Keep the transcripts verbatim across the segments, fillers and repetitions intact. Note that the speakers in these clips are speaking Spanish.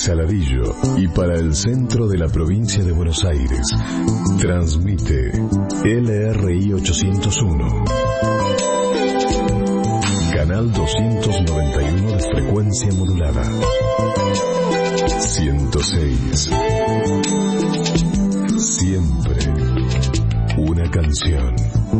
Saladillo y para el centro de la provincia de Buenos Aires, transmite L R I ochocientos uno. Canal doscientos noventa y uno de frecuencia modulada. ciento seis. Siempre una canción.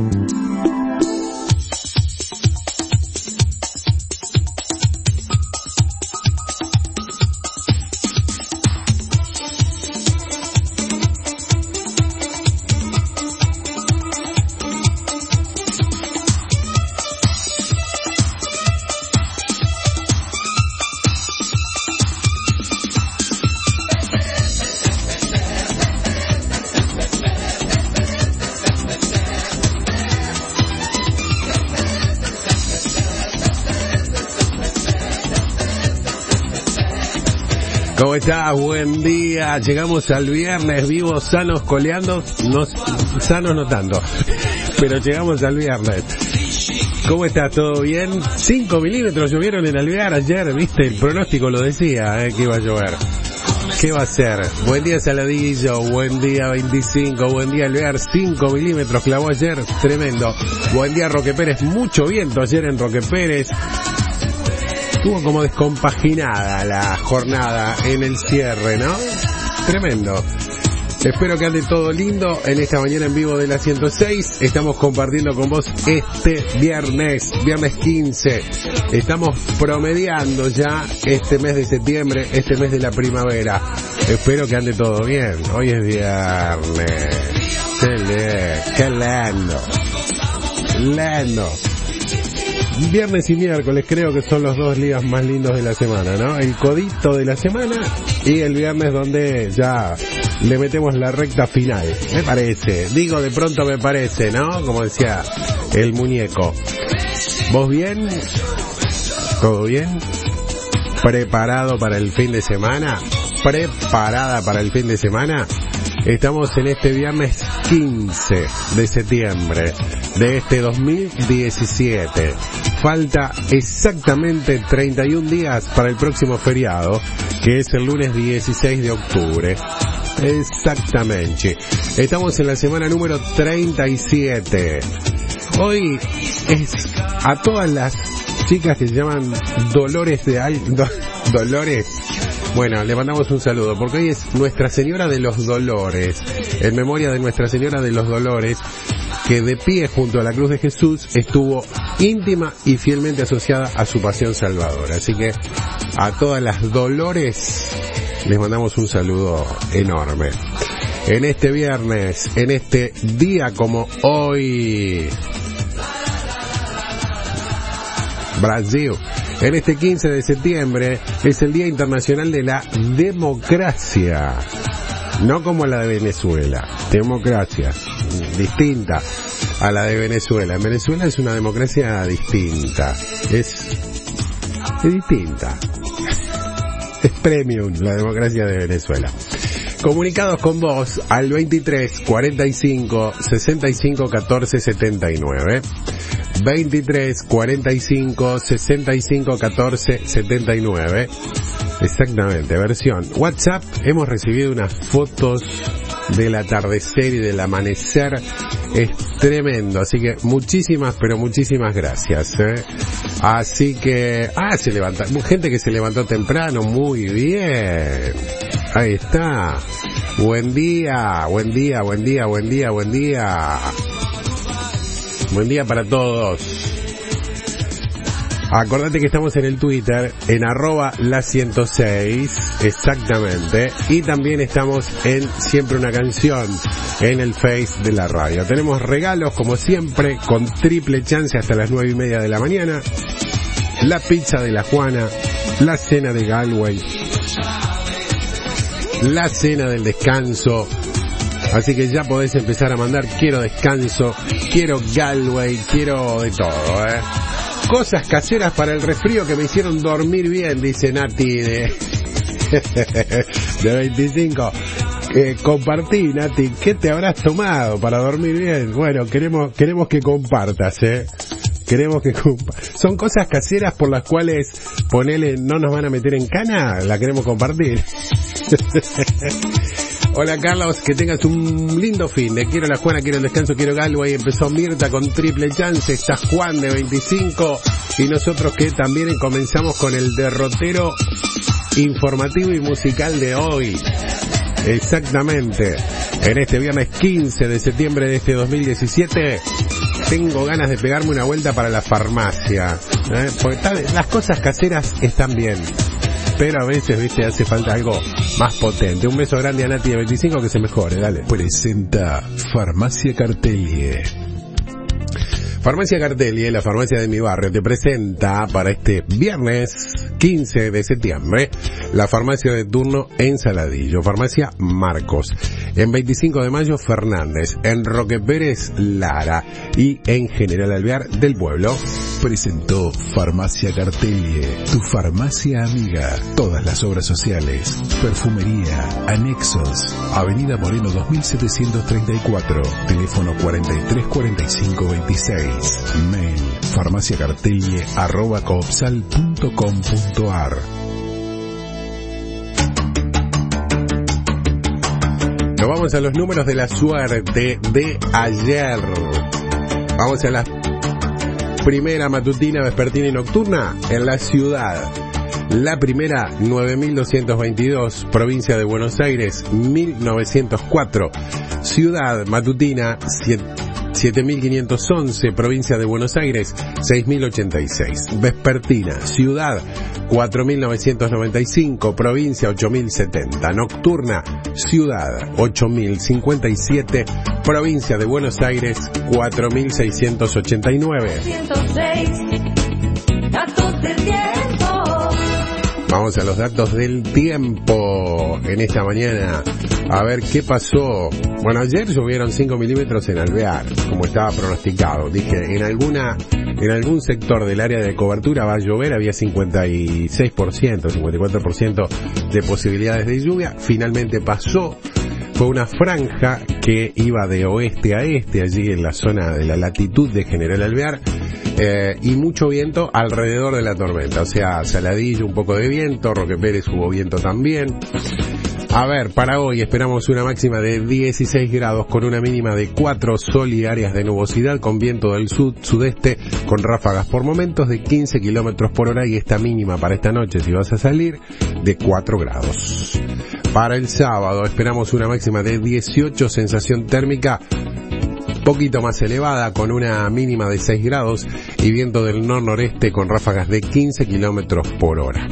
¿Cómo estás? Buen día. Llegamos al viernes, vivos, sanos, coleando. No, sanos no tanto, pero llegamos al viernes. ¿Cómo estás? ¿Todo bien? cinco milímetros llovieron en Alvear ayer, ¿viste? El pronóstico lo decía, ¿eh? Que iba a llover. ¿Qué va a ser? Buen día Saladillo, buen día veinticinco, buen día Alvear, cinco milímetros clavó ayer, tremendo. Buen día Roque Pérez, mucho viento ayer en Roque Pérez. Estuvo como descompaginada la jornada en el cierre, ¿no? Tremendo. Espero que ande todo lindo en esta mañana en vivo de la ciento seis. Estamos compartiendo con vos este viernes, viernes quince. Estamos promediando ya este mes de septiembre, este mes de la primavera. Espero que ande todo bien. Hoy es viernes. Qué lindo, qué lindo. Lindo. Viernes y miércoles creo que son los dos días más lindos de la semana, ¿no? El codito de la semana y el viernes donde ya le metemos la recta final, me parece. Digo, de pronto me parece, ¿no? Como decía el muñeco. ¿Vos bien? ¿Todo bien? ¿Preparado para el fin de semana? ¿Preparada para el fin de semana? Estamos en este viernes quince de septiembre de este dos mil diecisiete. Falta exactamente treinta y un días para el próximo feriado, que es el lunes dieciséis de octubre. Exactamente. Estamos en la semana número treinta y siete. Hoy es a todas las chicas que se llaman Dolores de Al... Do... Dolores. Bueno, le mandamos un saludo, porque hoy es Nuestra Señora de los Dolores, en memoria de Nuestra Señora de los Dolores, que de pie junto a la cruz de Jesús estuvo íntima y fielmente asociada a su pasión salvadora. Así que a todas las Dolores les mandamos un saludo enorme. En este viernes, en este día como hoy, Brasil. En este quince de septiembre es el Día Internacional de la Democracia. No como la de Venezuela. Democracia. Distinta a la de Venezuela. En Venezuela es una democracia distinta. Es, es distinta. Es premium la democracia de Venezuela. Comunicados con vos al veintitrés cuarenta y cinco sesenta y cinco catorce setenta y nueve. veintitrés cuarenta y cinco sesenta y cinco catorce setenta y nueve. Exactamente, versión WhatsApp. Hemos recibido unas fotos del atardecer y del amanecer. Es tremendo, así que muchísimas, pero muchísimas gracias, ¿eh? Así que, ah, se levanta, gente que se levantó temprano, muy bien. Ahí está. Buen día, buen día, buen día, buen día, buen día. Buen día para todos. Acordate que estamos en el Twitter, en arroba la ciento seis, exactamente. Y también estamos en Siempre una Canción, en el Face de la radio. Tenemos regalos, como siempre, con triple chance hasta las nueve y media de la mañana. La pizza de la Juana, la cena de Galway, la cena del descanso. Así que ya podés empezar a mandar quiero descanso, quiero Galway, quiero de todo, ¿eh? Cosas caseras para el resfrío que me hicieron dormir bien, dice Nati de, de veinticinco. Eh, compartí, Nati, ¿qué te habrás tomado para dormir bien? Bueno, queremos, queremos que compartas, ¿eh? Queremos que compa- son cosas caseras por las cuales ponele no nos van a meter en cana, la queremos compartir. Hola Carlos, que tengas un lindo fin de quiero la Juana, quiero el descanso, quiero Galway. Empezó Mirta con triple chance, está Juan de veinticinco y nosotros que también comenzamos con el derrotero informativo y musical de hoy. Exactamente, en este viernes quince de septiembre de este dos mil diecisiete tengo ganas de pegarme una vuelta para la farmacia, ¿eh? Porque tal, las cosas caseras están bien, pero a veces, viste, hace falta algo más potente. Un beso grande a Nati de veinticinco, que se mejore, dale. Presenta Farmacia Cartelie. Farmacia Cartelie, la farmacia de mi barrio, te presenta para este viernes quince de septiembre la farmacia de turno en Saladillo, Farmacia Marcos. En veinticinco de mayo, Fernández. En Roque Pérez, Lara. Y en General Alvear del Pueblo. Presentó Farmacia Cartelie, tu farmacia amiga. Todas las obras sociales, perfumería, anexos. Avenida Moreno dos mil setecientos treinta y cuatro. Teléfono cuarenta y tres cuarenta y cinco veintiséis. Mail farmaciacartelie arroba coopsal punto com punto ar. Nos vamos a los números de la suerte de ayer. Vamos a la primera matutina, vespertina y nocturna en la ciudad. La primera, nueve mil doscientos veintidós, provincia de Buenos Aires, mil novecientos cuatro. Ciudad matutina, siete mil quinientos once, provincia de Buenos Aires, seis mil ochenta y seis. Vespertina, ciudad, cuatro mil novecientos noventa y cinco, provincia, ocho mil setenta. Nocturna, ciudad, ocho mil cincuenta y siete, provincia de Buenos Aires, cuatro mil seiscientos ochenta y nueve. Datos del tiempo. Vamos a los datos del tiempo en esta mañana. A ver qué pasó. Bueno, ayer llovieron cinco milímetros en Alvear, como estaba pronosticado. Dije, en alguna, en algún sector del área de cobertura va a llover, había cincuenta y seis por ciento, cincuenta y cuatro por ciento de posibilidades de lluvia. Finalmente pasó. Fue una franja que iba de oeste a este, allí en la zona de la latitud de General Alvear, eh, y mucho viento alrededor de la tormenta. O sea, Saladillo, un poco de viento, Roque Pérez hubo viento también. A ver, para hoy esperamos una máxima de dieciséis grados con una mínima de cuatro, sol y áreas de nubosidad con viento del sud-sudeste con ráfagas por momentos de quince kilómetros por hora y esta mínima para esta noche, si vas a salir, de cuatro grados. Para el sábado esperamos una máxima de dieciocho, sensación térmica poquito más elevada con una mínima de seis grados y viento del nor-noreste con ráfagas de quince kilómetros por hora.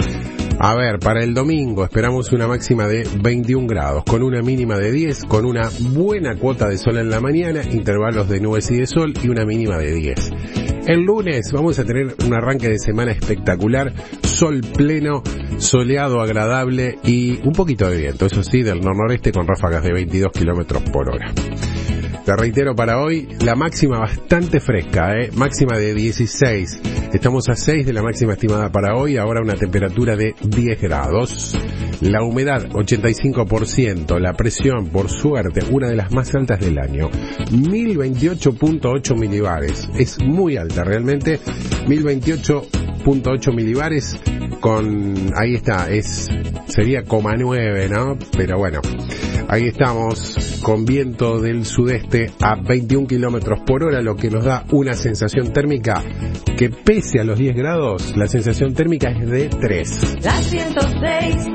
A ver, para el domingo esperamos una máxima de veintiún grados, con una mínima de diez, con una buena cuota de sol en la mañana, intervalos de nubes y de sol y una mínima de diez. El lunes vamos a tener un arranque de semana espectacular, sol pleno, soleado, agradable y un poquito de viento, eso sí, del nor-noreste con ráfagas de veintidós kilómetros por hora. Te reitero, para hoy la máxima bastante fresca, ¿eh? Máxima de dieciséis. Estamos a seis de la máxima estimada para hoy, ahora una temperatura de diez grados. La humedad ochenta y cinco por ciento, la presión, por suerte, una de las más altas del año, mil veintiocho punto ocho milibares. Es muy alta realmente, mil veintiocho punto ocho milibares con, ahí está, es, sería coma nueve, ¿no? Pero bueno, ahí estamos, con viento del sudeste a veintiún kilómetros por hora, lo que nos da una sensación térmica que pese a los diez grados, la sensación térmica es de tres. La ciento seis,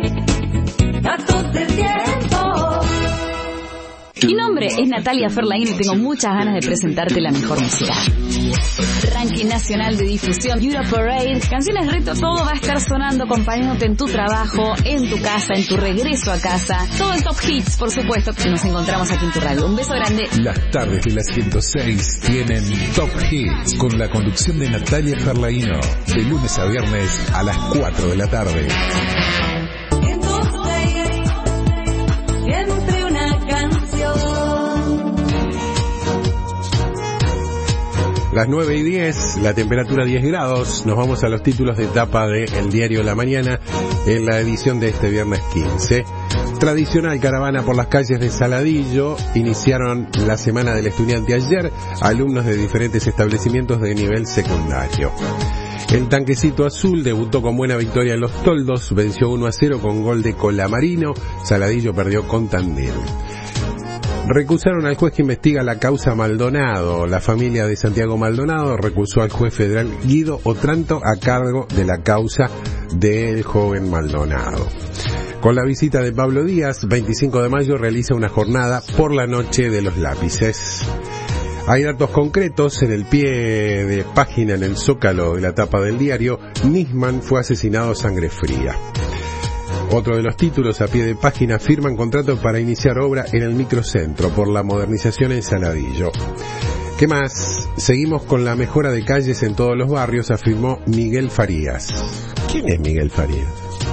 datos del tiempo. Mi nombre es Natalia Ferlaín y tengo muchas ganas de presentarte la mejor música. Ranking nacional de difusión, Euro Parade, canciones reto, todo va a estar sonando acompañándote en tu trabajo, en tu casa, en tu regreso a casa. Todo el top hits, por supuesto, que nos encontramos aquí en tu radio. Un beso grande. Las tardes de la ciento seis tienen Top Hits con la conducción de Natalia Ferlaino, de lunes a viernes a las cuatro de la tarde. Siempre una canción. Las nueve y diez, la temperatura diez grados. Nos vamos a los títulos de etapa de El Diario La Mañana en la edición de este viernes quince. tradicional caravana por las calles de Saladillo. Iniciaron la Semana del Estudiante ayer, alumnos de diferentes establecimientos de nivel secundario. El Tanquecito Azul debutó con buena victoria en Los Toldos, venció uno a cero con gol de Colamarino. Saladillo perdió con Tandil. Recusaron al juez que investiga la causa Maldonado. La familia de Santiago Maldonado recusó al juez federal Guido Otranto a cargo de la causa del joven Maldonado. Con la visita de Pablo Díaz, veinticinco de mayo realiza una jornada por la noche de los lápices. Hay datos concretos en el pie de página en el zócalo de la tapa del diario. Nisman fue asesinado a sangre fría. Otro de los títulos a pie de página: firman contrato para iniciar obra en el microcentro por la modernización en Saladillo. ¿Qué más? Seguimos con la mejora de calles en todos los barrios, afirmó Miguel Farías. ¿Quién es Miguel Farías?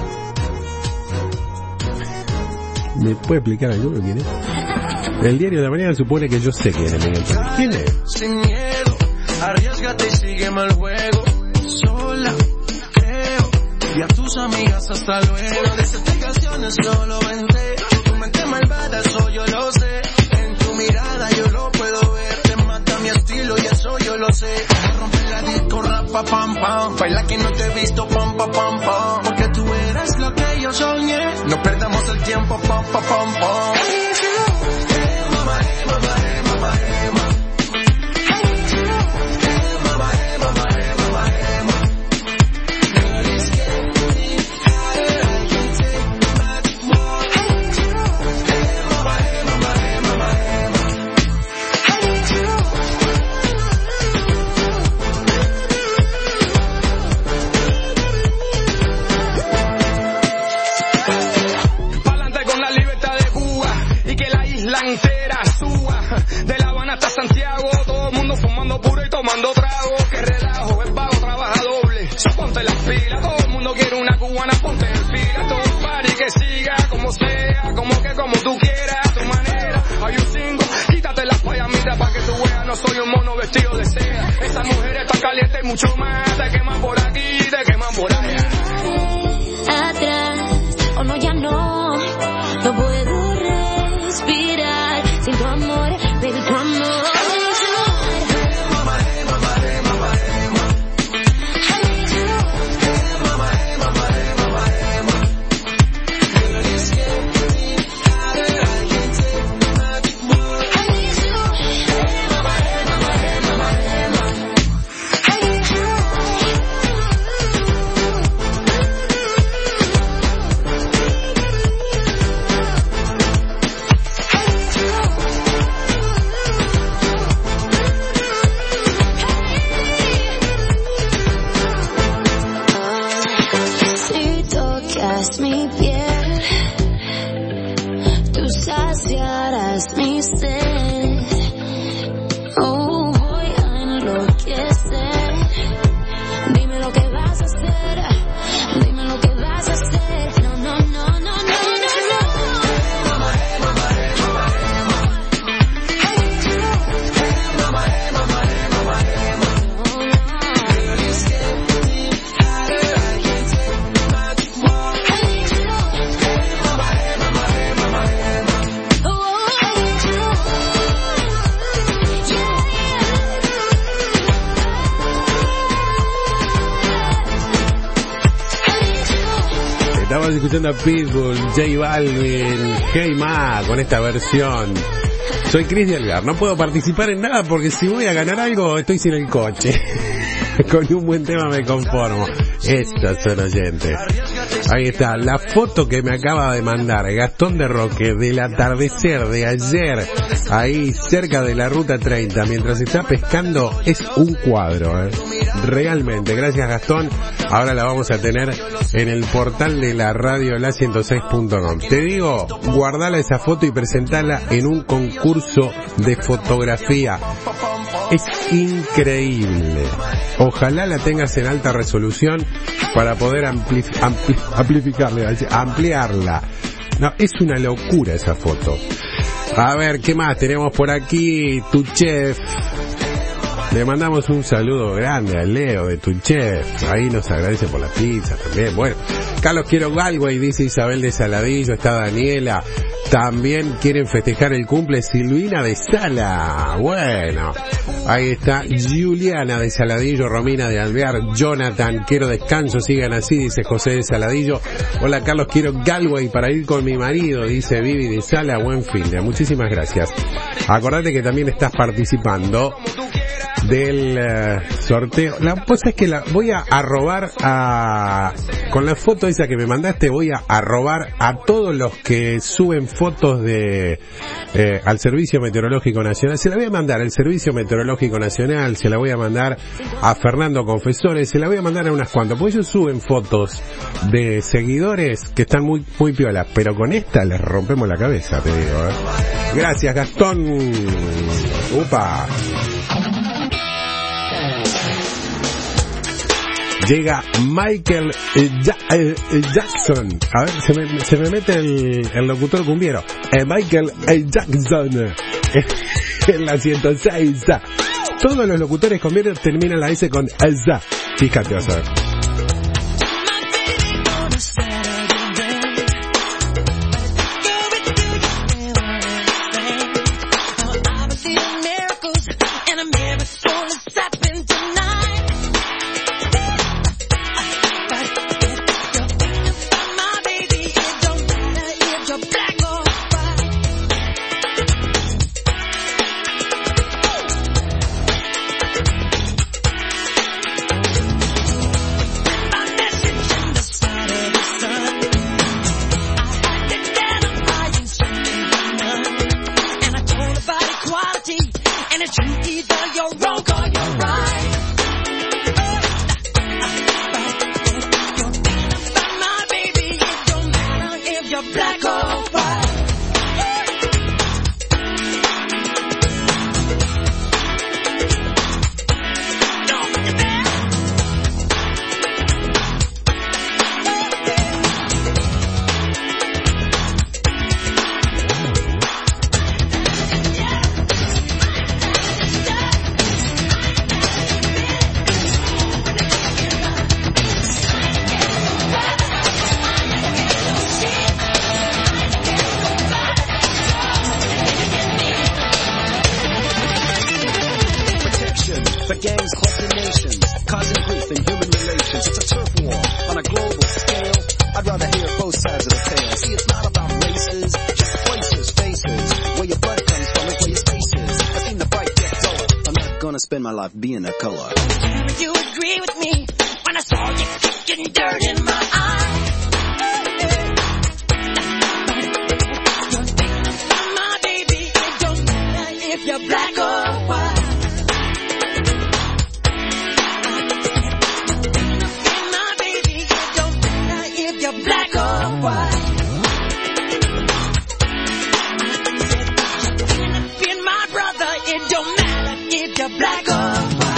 ¿Me puede explicar algo quién es? El diario de la mañana supone que yo sé quién es Miguel Farías. ¿Quién es? Sin miedo, arriesgate y sígueme al juego. Sola, creo, y a tus amigas hasta luego. De esas canciones solo vendré. Tu mente malvada, eso yo lo sé. En tu mirada yo lo puedo ver. Te mata mi estilo y eso yo lo sé. Rompe la disco, rapa, pam, pam. Baila que no te he visto, pam, pam, pam, pam. Porque tú eres lo que yo soñé. No perdamos el tiempo, pam, pam, pam, pam. Santiago, todo el mundo fumando puro y tomando trago. Que relajo, el vago trabaja doble. So ponte las pilas, todo el mundo quiere una cubana, ponte en fila. Todo un party que siga, como sea, como que como tú quieras, a tu manera. Hay un cinco, quítate las payamitas pa' que tú veas, no soy un mono vestido de seda. Esta mujer está caliente y mucho más, te queman por aquí, te queman por allá. Atrás, o no, ya no, no puedo respirar sin tu amor, baby, tu amor. Mi piel, tú saciarás mi sed. Oh, voy a enloquecer. Dime lo que vas a hacer. Dime lo que vas a hacer. No, no, no, no, no, no, no. Estamos escuchando a Pitbull, J Balvin, Hey Ma, con esta versión. Soy Cris de Algar, no puedo participar en nada porque si voy a ganar algo estoy sin el coche. Con un buen tema me conformo. Estos son oyentes. Ahí está, la foto que me acaba de mandar Gastón de Roque del atardecer de ayer, ahí cerca de la ruta treinta, mientras está pescando, es un cuadro, ¿eh? Realmente, gracias Gastón. Ahora la vamos a tener en el portal de la radio la ciento seis punto com. Te digo, guardala esa foto y presentala en un concurso de fotografía. Es increíble. Ojalá la tengas en alta resolución para poder ampli- ampli- amplificarla, ampliarla. No, es una locura esa foto. A ver, ¿qué más tenemos por aquí? Tu chef. Le mandamos un saludo grande a Leo de Tunchef. Ahí nos agradece por la pizza también. Bueno, Carlos quiero Galway, dice Isabel de Saladillo. Está Daniela. También quieren festejar el cumple Silvina de Sala. Bueno, ahí está Juliana de Saladillo, Romina de Alvear, Jonathan, quiero descanso, sigan así, dice José de Saladillo. Hola Carlos, quiero Galway para ir con mi marido, dice Vivi de Sala. Buen fin de, muchísimas gracias. Acordate que también estás participando del uh, sorteo. La cosa es que la voy a arrobar a con la foto esa que me mandaste, voy a arrobar a todos los que suben fotos de eh, al Servicio Meteorológico Nacional. Se la voy a mandar al Servicio Meteorológico Nacional, se la voy a mandar a Fernando Confesores, se la voy a mandar a unas cuantas, porque ellos suben fotos de seguidores que están muy muy piolas, pero con esta les rompemos la cabeza, te digo, ¿eh? Gracias Gastón. Upa. Llega Michael eh, ja- eh, Jackson. A ver, se me, se me mete el, el locutor cumbiero. Eh, Michael eh, Jackson. Eh, en la ciento seis. Todos los locutores cumbieros terminan la S con esa. Fíjate, vas a ver. Spend my life being a color. Would you agree with me when I saw you kicking dirt in my eye? My baby, it don't matter if you're black or white. My baby, it don't matter if you're black or white. Being my brother, it don't matter if you're black or white.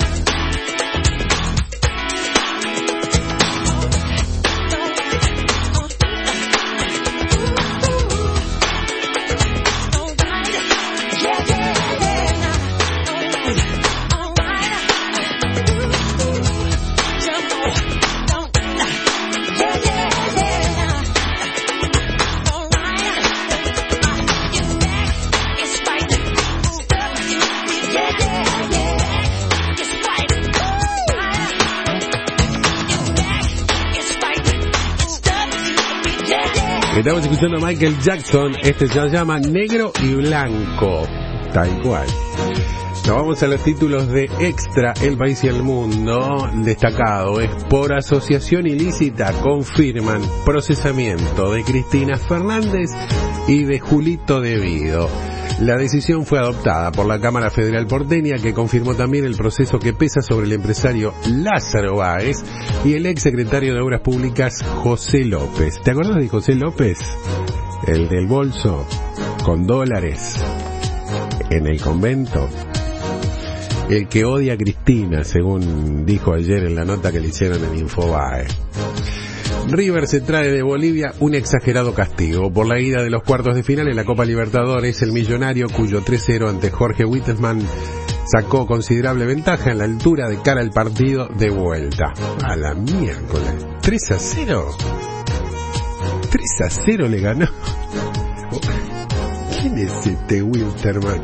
Estamos escuchando a Michael Jackson, este se llama Negro y Blanco, tal cual. Nos vamos a los títulos de Extra, El País y el Mundo. Destacado es: por asociación ilícita confirman procesamiento de Cristina Fernández y de Julito Devido. La decisión fue adoptada por la Cámara Federal porteña, que confirmó también el proceso que pesa sobre el empresario Lázaro Báez y el ex secretario de Obras Públicas José López. ¿Te acordás de José López? El del bolso con dólares en el convento. El que odia a Cristina, según dijo ayer en la nota que le hicieron en Infobae. River se trae de Bolivia un exagerado castigo por la ida de los cuartos de final en la Copa Libertadores. El millonario, cuyo tres cero ante Jorge Wittmann sacó considerable ventaja en la altura de cara al partido de vuelta. A la miércoles, tres a cero. tres a cero le ganó. ¿Quién es este Wilterman?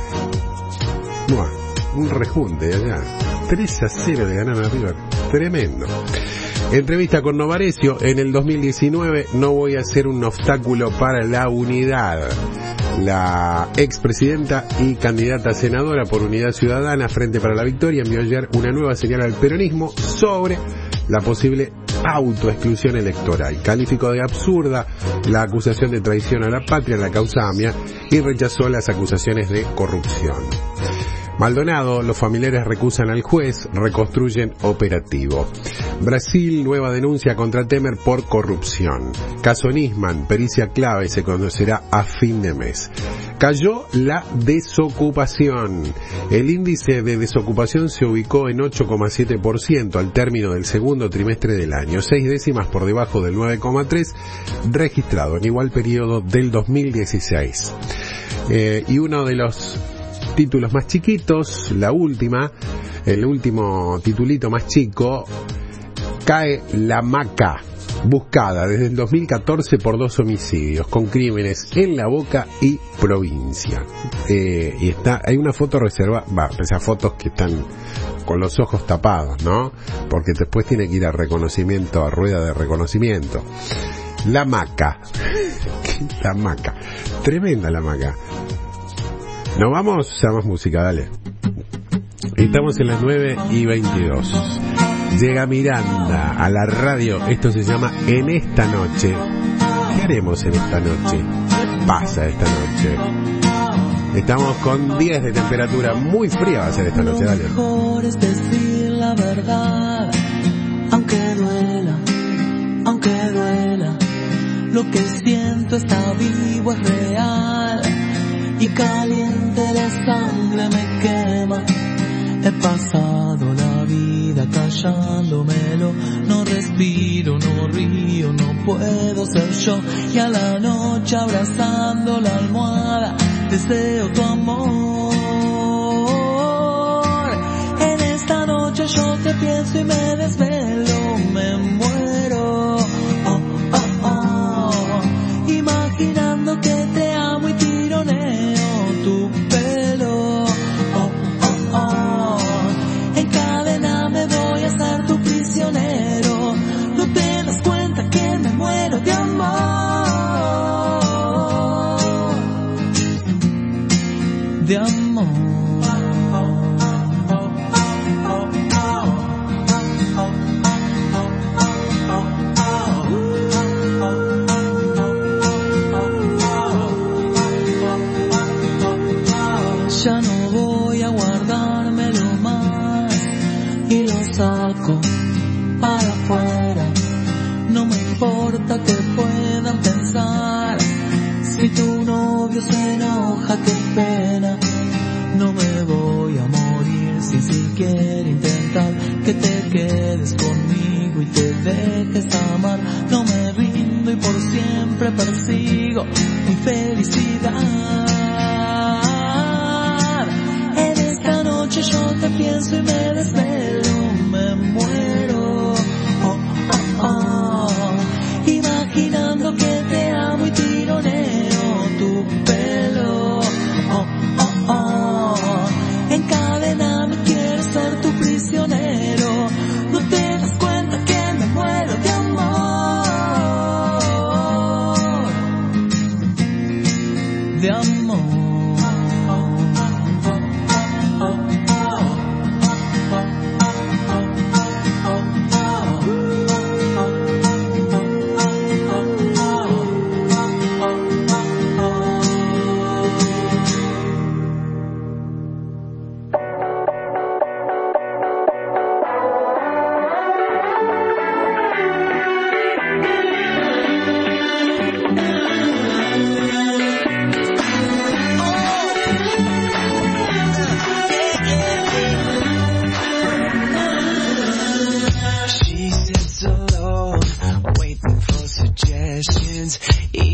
Bueno, un rejunte allá. tres a cero le ganaron a River. Tremendo. Entrevista con Novarecio. En el dos mil diecinueve no voy a ser un obstáculo para la unidad. La expresidenta y candidata a senadora por Unidad Ciudadana Frente para la Victoria envió ayer una nueva señal al peronismo sobre la posible autoexclusión electoral. Calificó de absurda la acusación de traición a la patria en la causa AMIA y rechazó las acusaciones de corrupción. Maldonado, los familiares recusan al juez, reconstruyen operativo. Brasil, nueva denuncia contra Temer por corrupción. Caso Nisman, pericia clave, se conocerá a fin de mes. Cayó la desocupación. El índice de desocupación se ubicó en ocho coma siete por ciento al término del segundo trimestre del año, seis décimas por debajo del nueve coma tres por ciento registrado en igual periodo del dos mil dieciséis. Eh, y uno de los títulos más chiquitos, la última, el último titulito más chico, cae la Maca, buscada desde el dos mil catorce por dos homicidios, con crímenes en La Boca y provincia. Eh, y está, hay una foto reservada, va, esas fotos que están con los ojos tapados, ¿no? Porque después tiene que ir a reconocimiento, a rueda de reconocimiento. La Maca, la Maca, tremenda la Maca. Nos vamos, ya más música, dale. Estamos en las nueve y veintidós. Llega Miranda a la radio. Esto se llama En Esta Noche. ¿Qué haremos en esta noche? ¿Qué pasa esta noche? Estamos con diez de temperatura. Muy fría va a ser esta noche, dale. Lo mejor es decir la verdad, aunque duela, aunque duela. Lo que siento está vivo, es real. Y caliente la sangre me quema. He pasado la vida callándomelo. No respiro, no río, no puedo ser yo. Y a la noche abrazando la almohada deseo tu amor. En esta noche yo te pienso y me desvelo, me muero. Oh, oh, oh. Imaginando que te amo y tironeo tu pelo. Oh, oh, oh. Encadéname, voy a ser tu prisionero. No te das cuenta que me muero de amor. De amor. Ya no voy a guardármelo más y lo saco para afuera. No me importa que puedan pensar. Si tu novio se enoja, qué pena. No me voy a morir sin siquiera intentar que te quedes conmigo y te dejes amar. No me rindo y por siempre persigo mi felicidad. Yo te pienso y me desvelo, me muero. Oh, oh, oh. Imaginando que te amo y tironeo tu pelo. Oh, oh, oh. Encadéname, quiero ser tu prisionero. No te das cuenta que me muero de amor. De amor.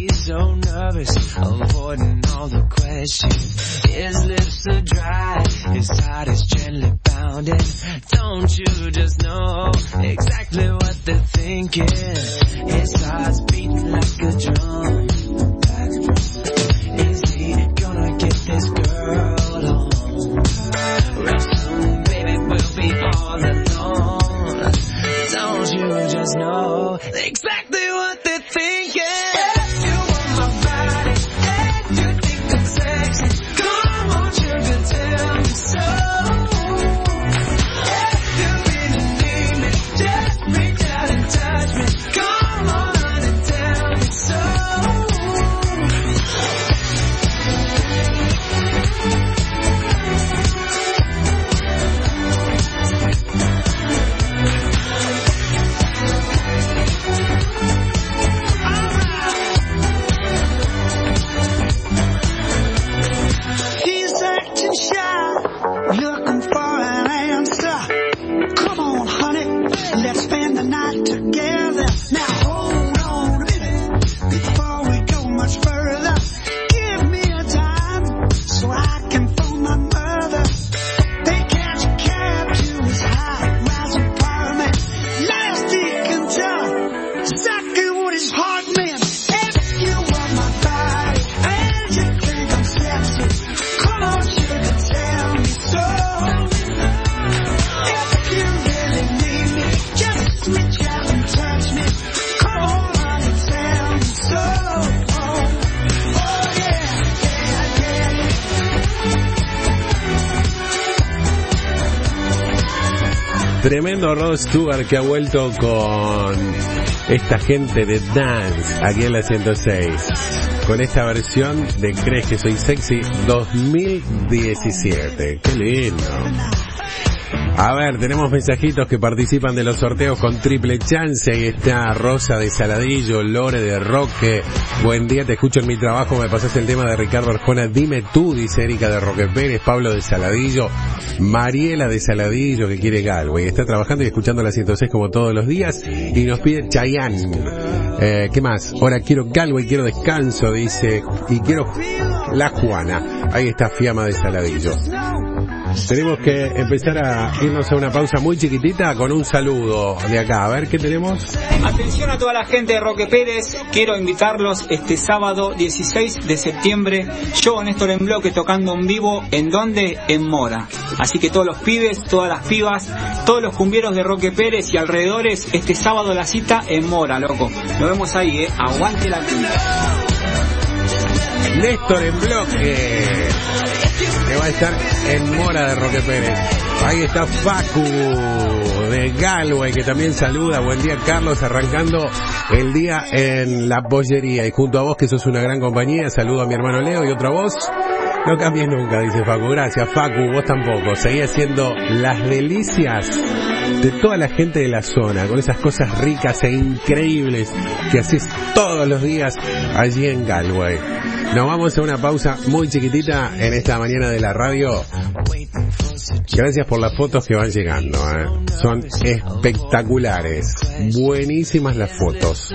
Avoiding all the questions. His lips are dry, His heart is gently pounding. Don't you just know exactly what they're thinking? His heart's beating like a drum. Is he gonna get this girl home? Real soon, baby, we'll be all alone. Don't you just know exactly what they're thinking? Tremendo Rod Stewart que ha vuelto con esta gente de Dance aquí en la ciento seis con esta versión de Crees que soy sexy dos mil diecisiete. Qué lindo. A ver, tenemos mensajitos que participan de los sorteos con triple chance. Ahí está Rosa de Saladillo, Lore de Roque. Buen día, te escucho en mi trabajo, me pasaste el tema de Ricardo Arjona. Dime tú, dice Erika de Roque Pérez. Pablo de Saladillo, Mariela de Saladillo que quiere Galway. Está trabajando y escuchando la ciento seis como todos los días y nos pide Chayanne. Eh, ¿Qué más? Ahora quiero Galway, quiero descanso, dice, y quiero La Juana. Ahí está Fiamma de Saladillo. Tenemos que empezar a irnos a una pausa muy chiquitita con un saludo de acá. A ver, ¿qué tenemos? Atención a toda la gente de Roque Pérez. Quiero invitarlos este sábado dieciséis de septiembre. Yo, Néstor en Bloque, tocando en vivo. ¿En dónde? En Mora. Así que todos los pibes, todas las pibas, todos los cumbieros de Roque Pérez y alrededores, este sábado la cita en Mora, loco. Nos vemos ahí, eh. Aguante la cumbia. Néstor en Bloque, que va a estar en Mora de Roque Pérez. Ahí está Facu de Galway, que también saluda. Buen día, Carlos, arrancando el día en la pollería. Y junto a vos, que sos una gran compañía, saludo a mi hermano Leo y otra voz. No cambies nunca, dice Facu. Gracias, Facu, vos tampoco. Seguí haciendo las delicias de toda la gente de la zona, con esas cosas ricas e increíbles que haces todos los días allí en Galway. Nos vamos a una pausa muy chiquitita en esta mañana de la radio. Gracias por las fotos que van llegando, ¿eh? Son espectaculares. Buenísimas las fotos.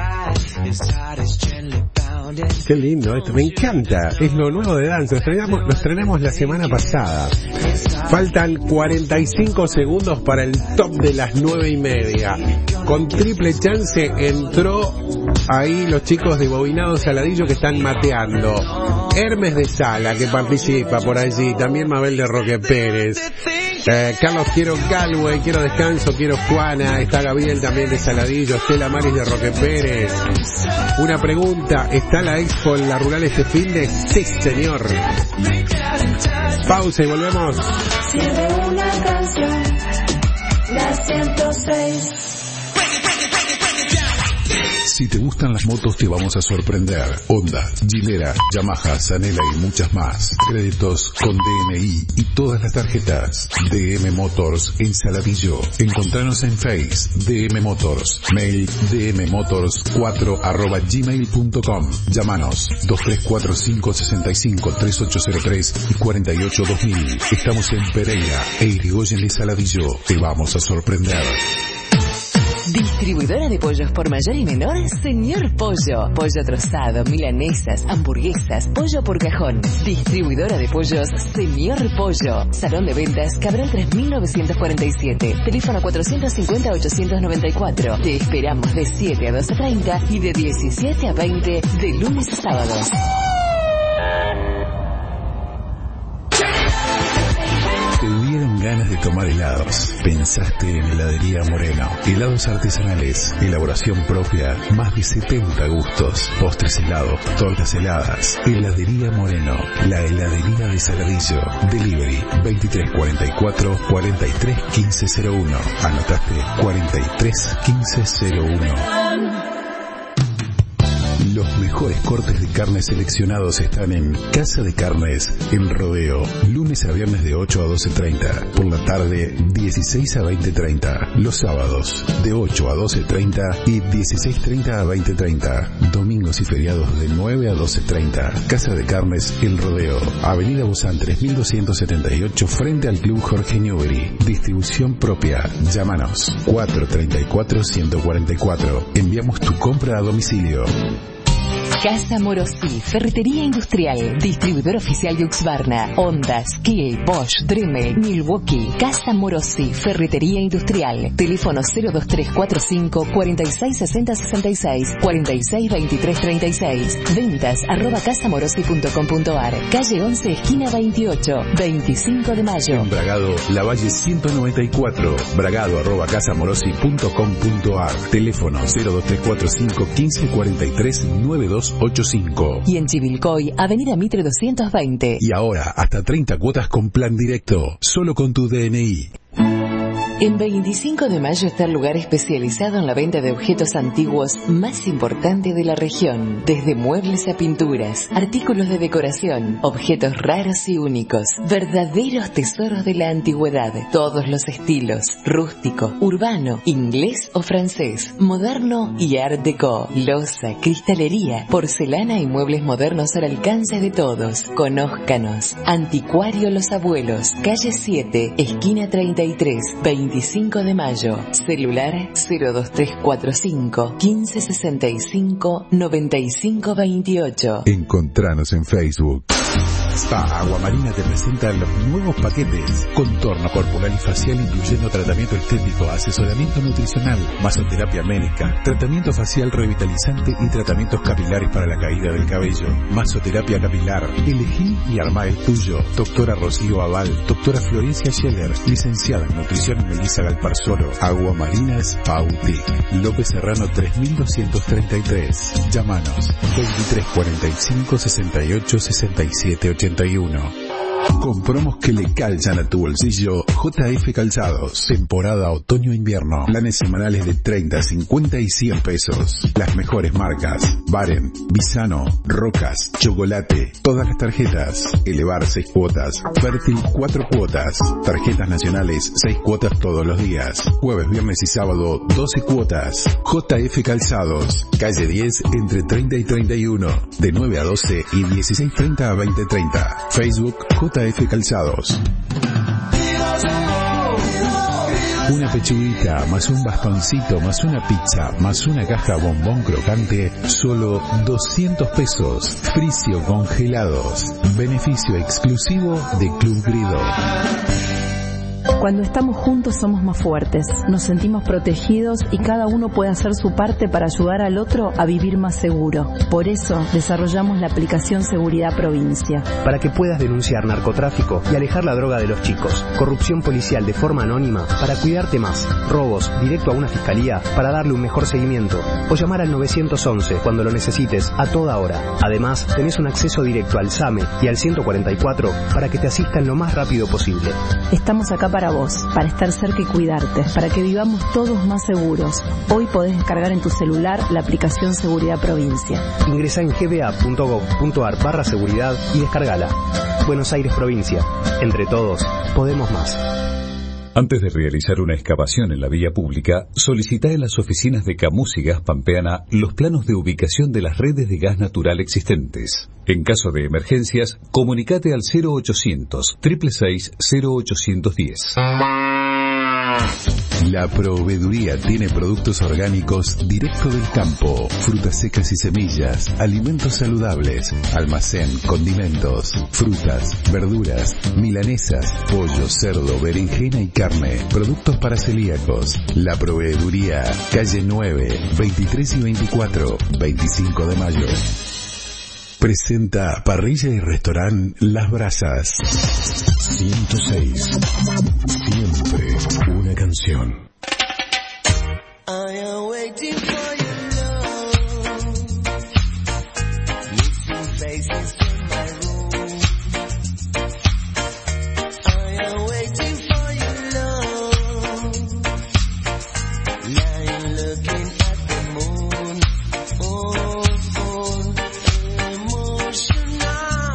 Qué lindo esto, me encanta. Es lo nuevo de Dance. Los estrenamos, los estrenamos la semana pasada. Faltan cuarenta y cinco segundos para el top de las nueve y media. Con triple chance entró ahí los chicos de Bobinado Saladillo que están mateando. Hermes de Sala que participa por allí. También Mabel de Roque Pérez. Eh, Carlos, quiero Galway, quiero descanso, quiero Juana. Está Gabriel también de Saladillo. Estela Maris de Roque Pérez. Una pregunta, ¿está la Expo en la Rural este fin de? Sí, señor. Pausa y volvemos. Sirve una canción, la ciento seis. Si te gustan las motos te vamos a sorprender. Honda, Gilera, Yamaha, Zanela y muchas más. Créditos con D N I y todas las tarjetas. D M Motors en Saladillo. Encontranos en Face, D M Motors. Mail dmmotors cuatro arroba gmail punto com. Llámanos dos tres cuatro cinco seis cinco tres ocho cero tres y cuarenta y ocho dos mil. Estamos en Pereira e Irigoyen y Saladillo. Te vamos a sorprender. Distribuidora de pollos por mayor y menor, Señor Pollo. Pollo trozado, milanesas, hamburguesas, pollo por cajón. Distribuidora de pollos, Señor Pollo. Salón de ventas, Cabral tres mil novecientos cuarenta y siete. Teléfono cuatrocientos cincuenta, ochocientos noventa y cuatro. Te esperamos de siete a doce treinta y de diecisiete a veinte de lunes a sábados. Te dieron ganas de tomar helados. Pensaste en Heladería Moreno. Helados artesanales, elaboración propia, más de setenta gustos. Postres helados, tortas heladas. Heladería Moreno, la heladería de Saladillo. Delivery veintitrés cuarenta y cuatro, cuarenta y tres quince cero uno. Anotaste cuarenta y tres quince cero uno. Los mejores cortes de carne seleccionados están en Casa de Carnes, El Rodeo. Lunes a viernes de ocho a doce treinta. Por la tarde, dieciséis a veinte treinta. Los sábados, de ocho a doce treinta y dieciséis treinta a veinte treinta. Domingos y feriados de nueve a doce treinta. Casa de Carnes, El Rodeo. Avenida Buzán tres mil doscientos setenta y ocho, frente al Club Jorge Newbery. Distribución propia. Llámanos cuatro treinta y cuatro, ciento cuarenta y cuatro. Enviamos tu compra a domicilio. Casa Morosi, Ferretería Industrial, distribuidor oficial de Husqvarna, Honda, Kiel, Bosch, Dremel, Milwaukee. Casa Morosi, Ferretería Industrial, teléfono cero dos tres cuatro cinco, cuarenta y seis sesenta sesenta y seis, cuarenta y seis veintitrés treinta y seis, ventas arroba casamorosi punto com punto ar, calle once, esquina veintiocho, veinticinco de mayo. En Bragado, La Valle ciento noventa y cuatro, bragado arroba casamorosi punto com punto ar, teléfono cero dos tres cuatro cinco, quince cuarenta y tres, noventa y dos ochenta y cinco. Y en Chivilcoy, Avenida Mitre doscientos veinte. Y ahora, hasta treinta cuotas con plan directo, solo con tu D N I. En veinticinco de mayo está el lugar especializado en la venta de objetos antiguos más importante de la región. Desde muebles a pinturas, artículos de decoración, objetos raros y únicos. Verdaderos tesoros de la antigüedad. Todos los estilos. Rústico, urbano, inglés o francés. Moderno y art déco. Loza, cristalería, porcelana y muebles modernos al alcance de todos. Conózcanos. Anticuario Los Abuelos. Calle siete, esquina treinta y tres, veinticinco de mayo. Celular cero dos tres cuatro cinco, quince sesenta y cinco, noventa y cinco veintiocho. Encontranos en Facebook. Spa Agua Marina te presenta los nuevos paquetes. Contorno corporal y facial incluyendo tratamiento estético, asesoramiento nutricional, masoterapia médica, tratamiento facial revitalizante y tratamientos capilares para la caída del cabello. Masoterapia capilar. Elegí y armá el tuyo. Doctora Rocío Aval, doctora Florencia Scheller, licenciada en nutrición y Melissa Galparsoro. Agua Marina Spa Boutique. López Serrano tres mil doscientos treinta y tres. Llámanos veintitrés cuarenta y cinco, sesenta y ocho, sesenta y siete ochenta y uno. Con promos que le calzan a tu bolsillo, J F Calzados. Temporada otoño-invierno. Planes semanales de treinta, cincuenta y cien pesos. Las mejores marcas. Baren, Bisano, Rocas, Chocolate. Todas las tarjetas. Elevar seis cuotas. Fértil cuatro cuotas. Tarjetas nacionales seis cuotas todos los días. Jueves, viernes y sábado doce cuotas. J F Calzados. Calle diez entre treinta y treinta y uno. De nueve a doce y dieciséis treinta a veinte treinta. Facebook J F Calzados. Una pechuguita, más un bastoncito, más una pizza, más una caja bombón crocante, solo doscientos pesos. Fricio Congelados. Beneficio exclusivo de Club Grido. Cuando estamos juntos somos más fuertes, nos sentimos protegidos y cada uno puede hacer su parte para ayudar al otro a vivir más seguro. Por eso desarrollamos la aplicación Seguridad Provincia. Para que puedas denunciar narcotráfico y alejar la droga de los chicos, corrupción policial de forma anónima para cuidarte más, robos directo a una fiscalía para darle un mejor seguimiento o llamar al nueve once cuando lo necesites a toda hora. Además, tenés un acceso directo al SAME y al ciento cuarenta y cuatro para que te asistan lo más rápido posible. Estamos acá para vos, para estar cerca y cuidarte, para que vivamos todos más seguros. Hoy podés descargar en tu celular la aplicación Seguridad Provincia. Ingresa en g b a punto gov punto ar barra seguridad y descargala. Buenos Aires Provincia. Entre todos, podemos más. Antes de realizar una excavación en la vía pública, solicita en las oficinas de Camus y Gas Pampeana los planos de ubicación de las redes de gas natural existentes. En caso de emergencias, comunicate al cero ochocientos, seiscientos sesenta, cero ochocientos diez. La Proveeduría tiene productos orgánicos directo del campo, frutas secas y semillas, alimentos saludables, almacén, condimentos, frutas, verduras, milanesas, pollo, cerdo, berenjena y carne, productos para celíacos. La Proveeduría, calle nueve, veintitrés y veinticuatro, veinticinco de mayo. Presenta Parrilla y Restaurant Las Brasas. ciento seis. Siempre una canción. I am waiting for your love. Missing faces in my room. I am waiting for your love. Lying looking at the moon. Oh, oh, emotional.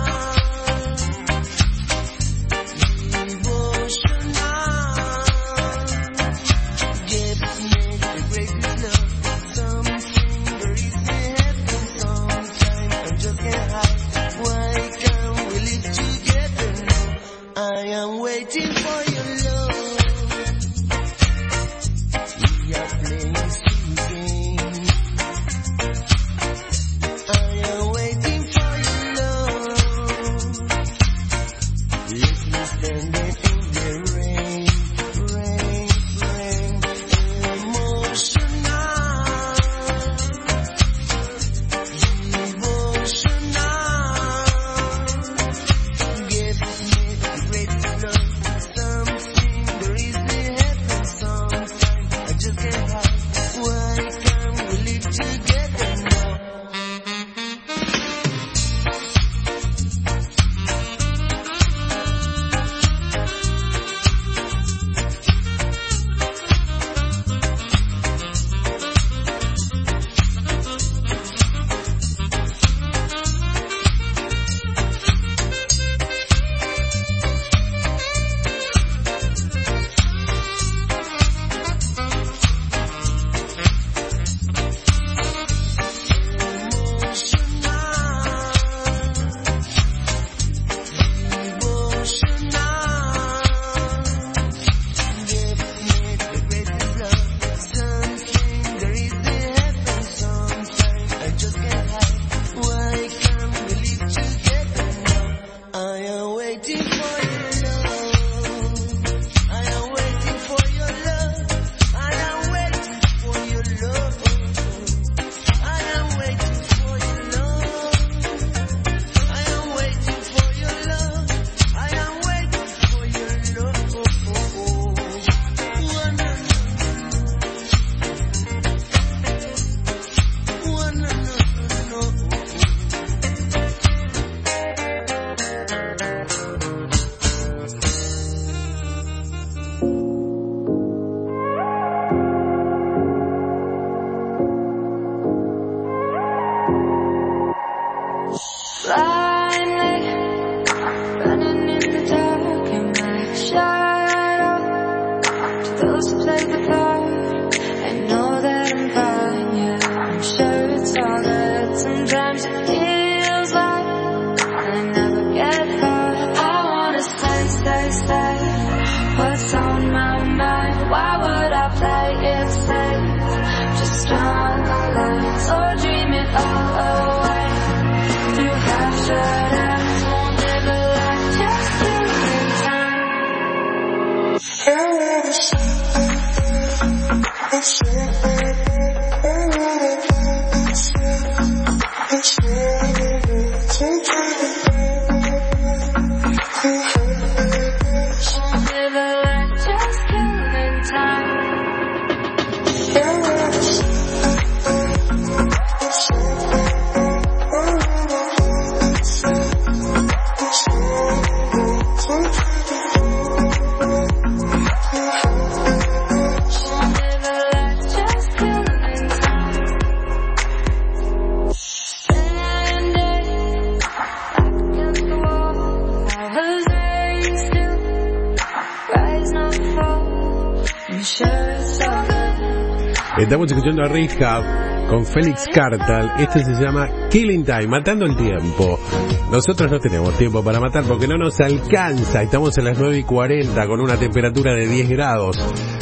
Estamos escuchando a Rehab con Félix Cartal. Este se llama Killing Time, matando el tiempo. Nosotros no tenemos tiempo para matar porque no nos alcanza. Estamos en las nueve y cuarenta con una temperatura de diez grados.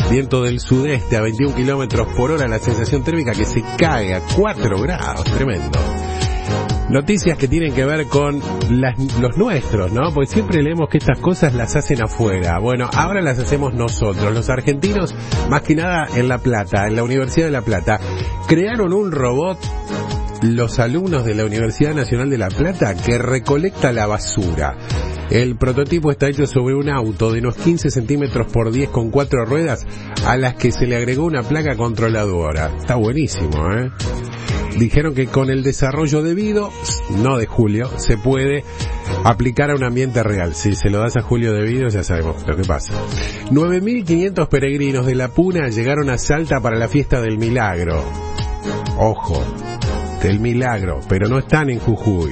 viento del sudeste a veintiún kilómetros por hora, la sensación térmica que se cae a cuatro grados, tremendo. Noticias que tienen que ver con las, los nuestros, ¿no? Porque siempre leemos que estas cosas las hacen afuera. Bueno, ahora las hacemos nosotros, los argentinos, más que nada en La Plata, en la Universidad de La Plata. Crearon un robot, los alumnos de la Universidad Nacional de La Plata, que recolecta la basura. El prototipo está hecho sobre un auto de unos quince centímetros por diez con cuatro ruedas, a las que se le agregó una placa controladora. Está buenísimo, ¿eh? Dijeron que con el desarrollo debido, no de Julio, se puede aplicar a un ambiente real. Si se lo das a Julio debido, ya sabemos lo que pasa. nueve mil quinientos peregrinos de La Puna llegaron a Salta para la fiesta del Milagro. Ojo, del Milagro, pero no están en Jujuy.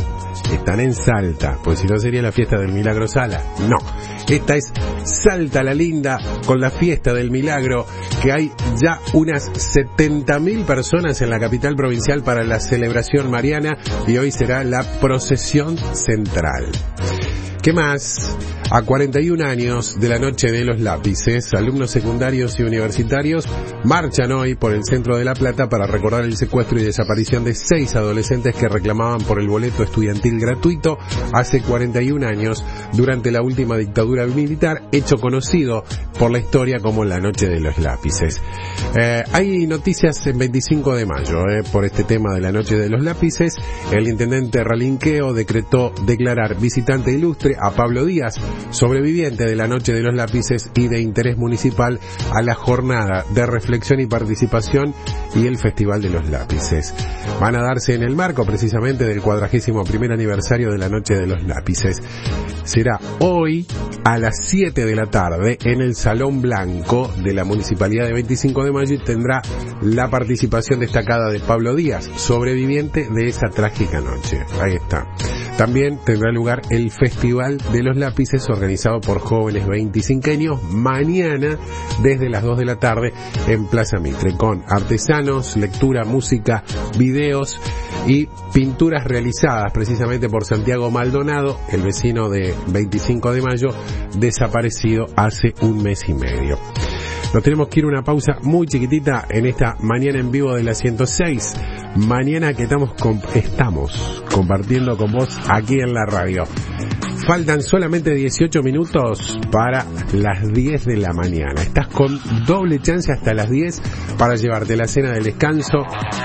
Están en Salta, pues si no sería la fiesta del Milagro Sala. No, esta es Salta la Linda, con la fiesta del Milagro, que hay ya unas setenta mil personas en la capital provincial para la celebración mariana, y hoy será la procesión central. ¿Qué más? A cuarenta y un años de la Noche de los Lápices, alumnos secundarios y universitarios marchan hoy por el centro de La Plata para recordar el secuestro y desaparición de seis adolescentes que reclamaban por el boleto estudiantil gratuito hace cuarenta y un años, durante la última dictadura militar, hecho conocido por la historia como la Noche de los Lápices. Eh, hay noticias en veinticinco de mayo, eh, por este tema de la Noche de los Lápices. El intendente Ralinqueo decretó declarar visitante ilustre a Pablo Díaz, sobreviviente de la Noche de los Lápices y de interés municipal, a la jornada de reflexión y participación y el Festival de los Lápices. Van a darse en el marco precisamente del cuadragésimo primer aniversario de la Noche de los Lápices. Será hoy a las siete de la tarde en el Salón Blanco de la Municipalidad de veinticinco de mayo, y tendrá la participación destacada de Pablo Díaz, sobreviviente de esa trágica noche. Ahí está. También tendrá lugar el Festival de los Lápices, organizado por jóvenes veinticinqueños, mañana desde las dos de la tarde en Plaza Mitre, con artesanos, lectura, música, videos y pinturas realizadas precisamente por Santiago Maldonado, el vecino de veinticinco de mayo, desaparecido hace un mes y medio. Nos tenemos que ir a una pausa muy chiquitita en esta mañana en vivo de la ciento seis. Mañana que estamos, comp- estamos compartiendo con vos aquí en la radio. Faltan solamente dieciocho minutos para las diez de la mañana. Estás con doble chance hasta las diez para llevarte la cena del descanso,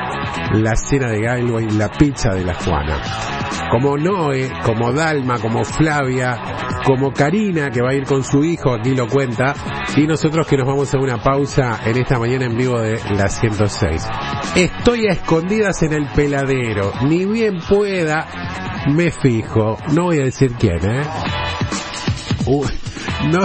la cena de Galway, la pizza de la Juana. Como Noé, como Dalma, como Flavia, como Karina, que va a ir con su hijo, aquí lo cuenta, y nosotros que nos vamos a una pausa en esta mañana en vivo de la ciento seis. Estoy a escondidas en el peladero, ni bien pueda, me fijo. No voy a decir quién, ¿eh? Uy, no...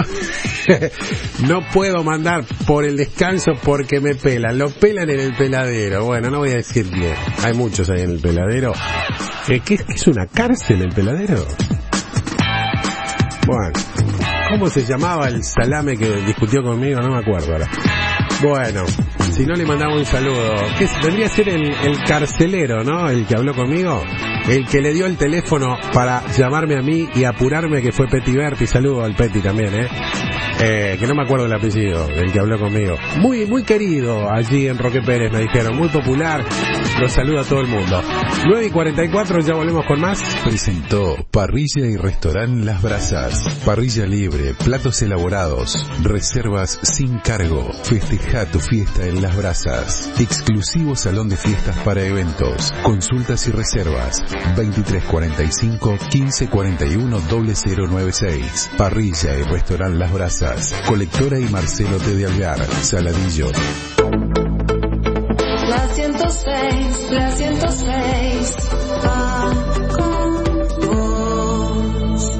no puedo mandar por el descanso porque me pelan. Lo pelan en el peladero. Bueno, no voy a decir bien. Hay muchos ahí en el peladero. ¿Qué, qué es una cárcel el peladero? Bueno, ¿cómo se llamaba el salame que discutió conmigo? No me acuerdo ahora. Bueno, si no le mandamos un saludo. ¿Qué vendría a ser el, el carcelero, ¿no? El que habló conmigo. El que le dio el teléfono para llamarme a mí y apurarme, que fue Peti Berti. Saludo al Peti también, ¿eh? Eh, que no me acuerdo el apellido del que habló conmigo. Muy, muy querido allí en Roque Pérez, me dijeron. Muy popular. Los saluda a todo el mundo. nueve y cuarenta y cuatro, ya volvemos con más. Presentó Parrilla y Restaurant Las Brasas. Parrilla libre, platos elaborados, reservas sin cargo. Festeja tu fiesta en Las Brasas. Exclusivo salón de fiestas para eventos. Consultas y reservas veintitrés cuarenta y cinco, quince cuarenta y uno, cero cero nueve seis. Parrilla y Restaurant Las Brasas. Colectora y Marcelo T. de Algar, Saladillo. La ciento seis, la ciento seis, va con vos.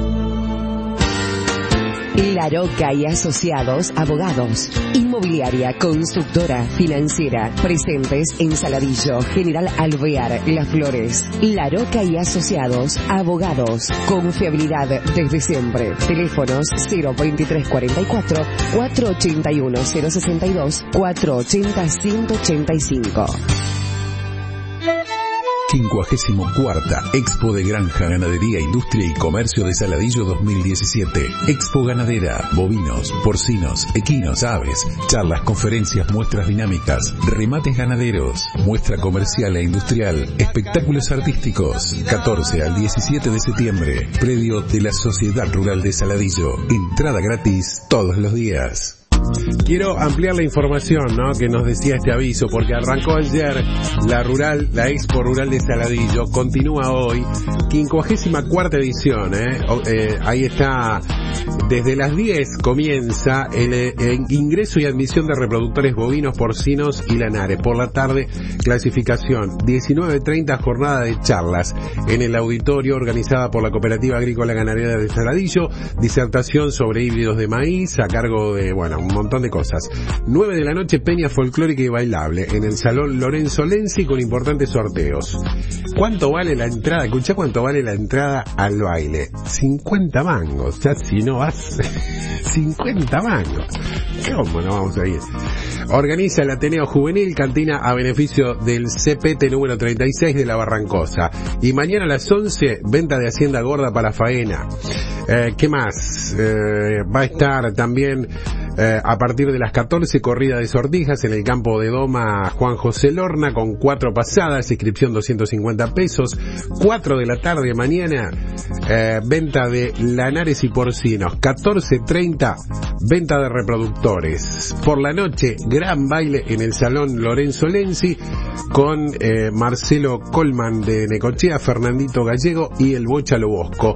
La Roca y Asociados Abogados. Inmobiliaria, constructora, financiera. Presentes en Saladillo, General Alvear, Las Flores. La Roca y Asociados Abogados. Confiabilidad desde siempre. Teléfonos cero veintitrés cuarenta y cuatro, cuatrocientos ochenta y uno, cero sesenta y dos, cuatrocientos ochenta, ciento ochenta y cinco. quincuagésimo cuarta Expo de Granja, Ganadería, Industria y Comercio de Saladillo dos mil diecisiete. Expo ganadera, bovinos, porcinos, equinos, aves, charlas, conferencias, muestras dinámicas, remates ganaderos, muestra comercial e industrial, espectáculos artísticos. catorce al diecisiete de septiembre, predio de la Sociedad Rural de Saladillo. Entrada gratis todos los días. Quiero ampliar la información, ¿no?, que nos decía este aviso, porque arrancó ayer la rural, la Expo Rural de Saladillo, continúa hoy, quincuagésima cuarta edición, ¿eh? eh ahí está, desde las diez comienza el, el ingreso y admisión de reproductores bovinos, porcinos y lanares. Por la tarde, clasificación, diecinueve treinta, jornada de charlas en el auditorio organizada por la Cooperativa Agrícola Ganadera de Saladillo, disertación sobre híbridos de maíz a cargo de, bueno, un montón de cosas. nueve de la noche, peña folclórica y bailable en el Salón Lorenzo Lenzi con importantes sorteos. ¿Cuánto vale la entrada? Escuchá cuánto vale la entrada al baile. cincuenta mangos. Ya si no vas, cincuenta mangos. ¿Cómo no vamos a ir? Organiza el Ateneo Juvenil, cantina a beneficio del C P T número treinta y seis de la Barrancosa. Y mañana a las once, venta de Hacienda Gorda para faena. Eh, ¿Qué más? Eh, va a estar también eh, a partir de las catorce, corrida de sortijas en el campo de Doma Juan José Lorna con cuatro pasadas, inscripción doscientos cincuenta pesos. cuatro de la tarde mañana, eh, venta de lanares y porcinos. catorce treinta, venta de reproductores. Por la noche, gran baile en el Salón Lorenzo Lenzi con eh, Marcelo Colman de Necochea, Fernandito Gallego y el Bocha Lobosco.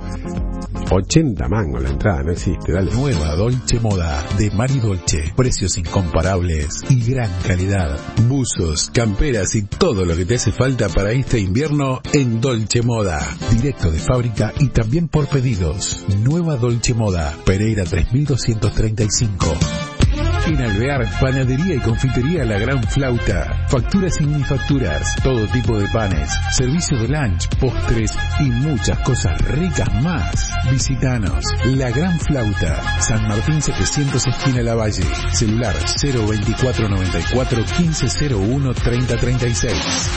ochenta mangos la entrada, no existe, dale. Nueva Dolce Moda de Mari Dolce. Precios incomparables y gran calidad. Buzos, camperas y todo lo que te hace falta para este invierno en Dolce Moda. Directo de fábrica y también por pedidos. Nueva Dolce Moda, Pereira tres mil doscientos treinta y cinco. En Alvear, panadería y confitería La Gran Flauta. Facturas y minifacturas, todo tipo de panes, servicio de lunch, postres y muchas cosas ricas más. Visítanos. La Gran Flauta, San Martín setecientos, esquina Lavalle. Celular cero veinticuatro noventa y cuatro quince cero uno treinta treinta y seis.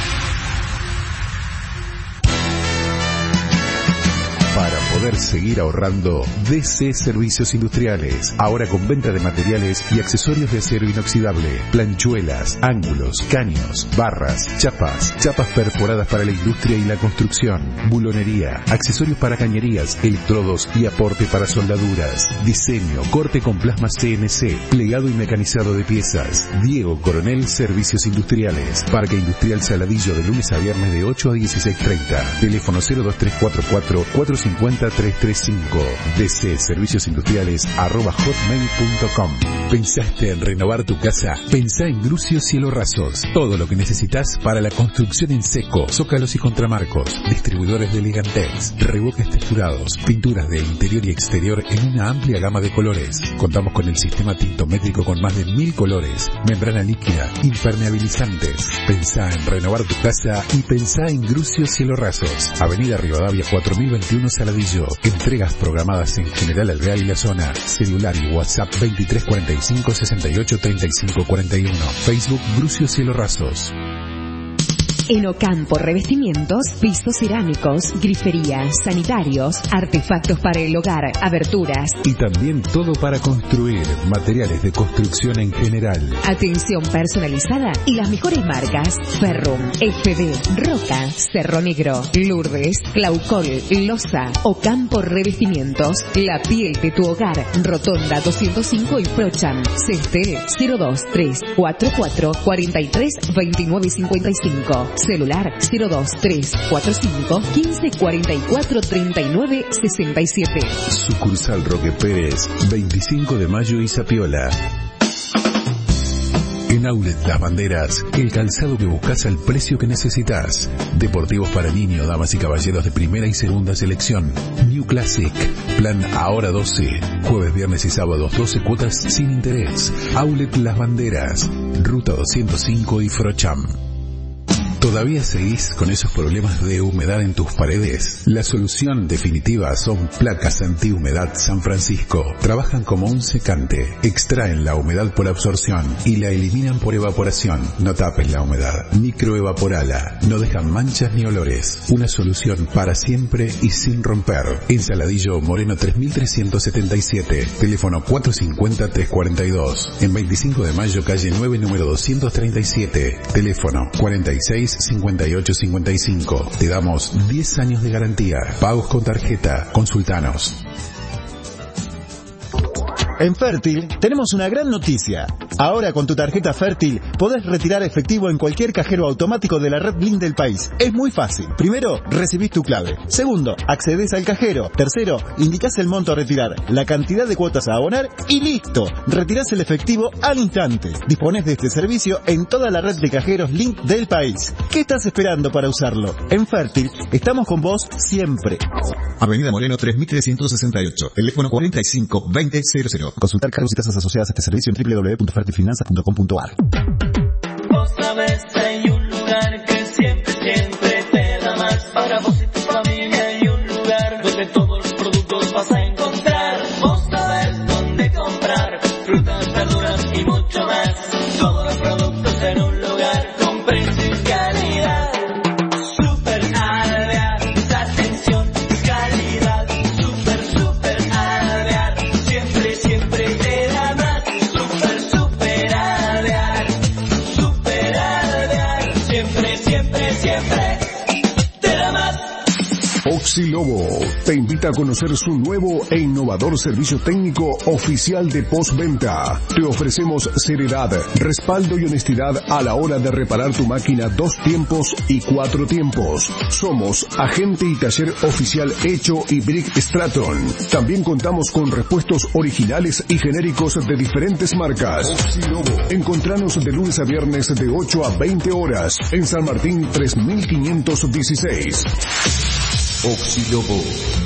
Para poder seguir ahorrando, D C Servicios Industriales. Ahora con venta de materiales y accesorios de acero inoxidable. Planchuelas, ángulos, caños, barras, chapas, chapas perforadas para la industria y la construcción. Bulonería, accesorios para cañerías, electrodos y aporte para soldaduras. Diseño, corte con plasma C N C, plegado y mecanizado de piezas. Diego Coronel Servicios Industriales. Parque Industrial Saladillo, de lunes a viernes de ocho a dieciséis treinta. Teléfono cero dos tres cuatro cuatro cuatro cincuenta tres tres cinco. D C Servicios Industriales arroba hotmail punto com. ¿Pensaste en renovar tu casa? Pensá en Grucio Cielo Rasos. Todo lo que necesitas para la construcción en seco, zócalos y contramarcos, distribuidores de Ligantex, revoques texturados, pinturas de interior y exterior en una amplia gama de colores. Contamos con el sistema tintométrico con más de mil colores, membrana líquida, impermeabilizantes. Pensá en renovar tu casa y pensá en Grucio Cielo Rasos. Avenida Rivadavia cuatro mil veintiuno, Saladillo. Entregas programadas en General Alvear y la zona. Celular y WhatsApp veintitrés cuarenta y cinco sesenta y ocho treinta y cinco cuarenta y uno. Facebook Grucio Cielo Rasos. En Ocampo Revestimientos, pisos cerámicos, griferías, sanitarios, artefactos para el hogar, aberturas. Y también todo para construir, materiales de construcción en general. Atención personalizada y las mejores marcas: Ferrum, F D, Roca, Cerro Negro, Lourdes, Claucol, Loza. Ocampo Revestimientos, la piel de tu hogar. Rotonda doscientos cinco y Procham. Cestel cero dos tres cuatro cuatro cuatro tres dos nueve cinco cinco. Celular cero dos tres cuatro cinco quince cuarenta y cuatro treinta y nueve sesenta y siete. Sucursal Roque Pérez, veinticinco de mayo y Zapiola. En Outlet Las Banderas, el calzado que buscas al precio que necesitas. Deportivos para niños, damas y caballeros de primera y segunda selección. New Classic, plan ahora doce. Jueves, viernes y sábados doce cuotas sin interés. Outlet Las Banderas, Ruta doscientos cinco y Frocham. ¿Todavía seguís con esos problemas de humedad en tus paredes? La solución definitiva son placas antihumedad San Francisco. Trabajan como un secante, extraen la humedad por absorción y la eliminan por evaporación. No tapes la humedad, microevaporala, no dejan manchas ni olores. Una solución para siempre y sin romper. En Saladillo Moreno tres mil trescientos setenta y siete, teléfono cuatro cinco cero, tres cuatro dos. En veinticinco de mayo, calle nueve, número doscientos treinta y siete, teléfono cuarenta y seis, cincuenta y ocho, cincuenta y cinco. Te damos diez años de garantía. Pagos con tarjeta. Consultanos. En Fértil tenemos una gran noticia. Ahora con tu tarjeta Fértil podés retirar efectivo en cualquier cajero automático de la red Blink del país. Es muy fácil. Primero, recibís tu clave. Segundo, accedés al cajero. Tercero, indicás el monto a retirar, la cantidad de cuotas a abonar y listo. Retirás el efectivo al instante. Disponés de este servicio en toda la red de cajeros Link del país. ¿Qué estás esperando para usarlo? En Fértil estamos con vos siempre. Avenida Moreno tres mil trescientos sesenta y ocho, teléfono cuarenta y cinco, veinte, cero cero. Consultar cargos y tasas asociadas a este servicio en doble u doble u doble u punto fertilfinanzas punto com punto a r. Vos sabés, hay un lugar que siempre, siempre te da más. Para vos y tu familia hay un lugar donde todos los productos vas a encontrar. Vos sabés dónde comprar frutas, verduras y mucho más. Todos los productos en un lugar con precio y calidad. Super Alvear, atención y calidad. Super, super Alvear, siempre, siempre te da más. Super, super Alvear, super Alvear, siempre, siempre, siempre te da más. Oxilobo te invita a conocer su nuevo e innovador servicio técnico oficial de postventa. Te ofrecemos seriedad, respaldo y honestidad a la hora de reparar tu máquina dos tiempos y cuatro tiempos. Somos agente y taller oficial Hecho y Brick Straton. También contamos con repuestos originales y genéricos de diferentes marcas. Oxilobo. Encontranos de lunes a viernes de ocho a veinte horas en San Martín tres mil quinientos dieciséis. Oxilobo.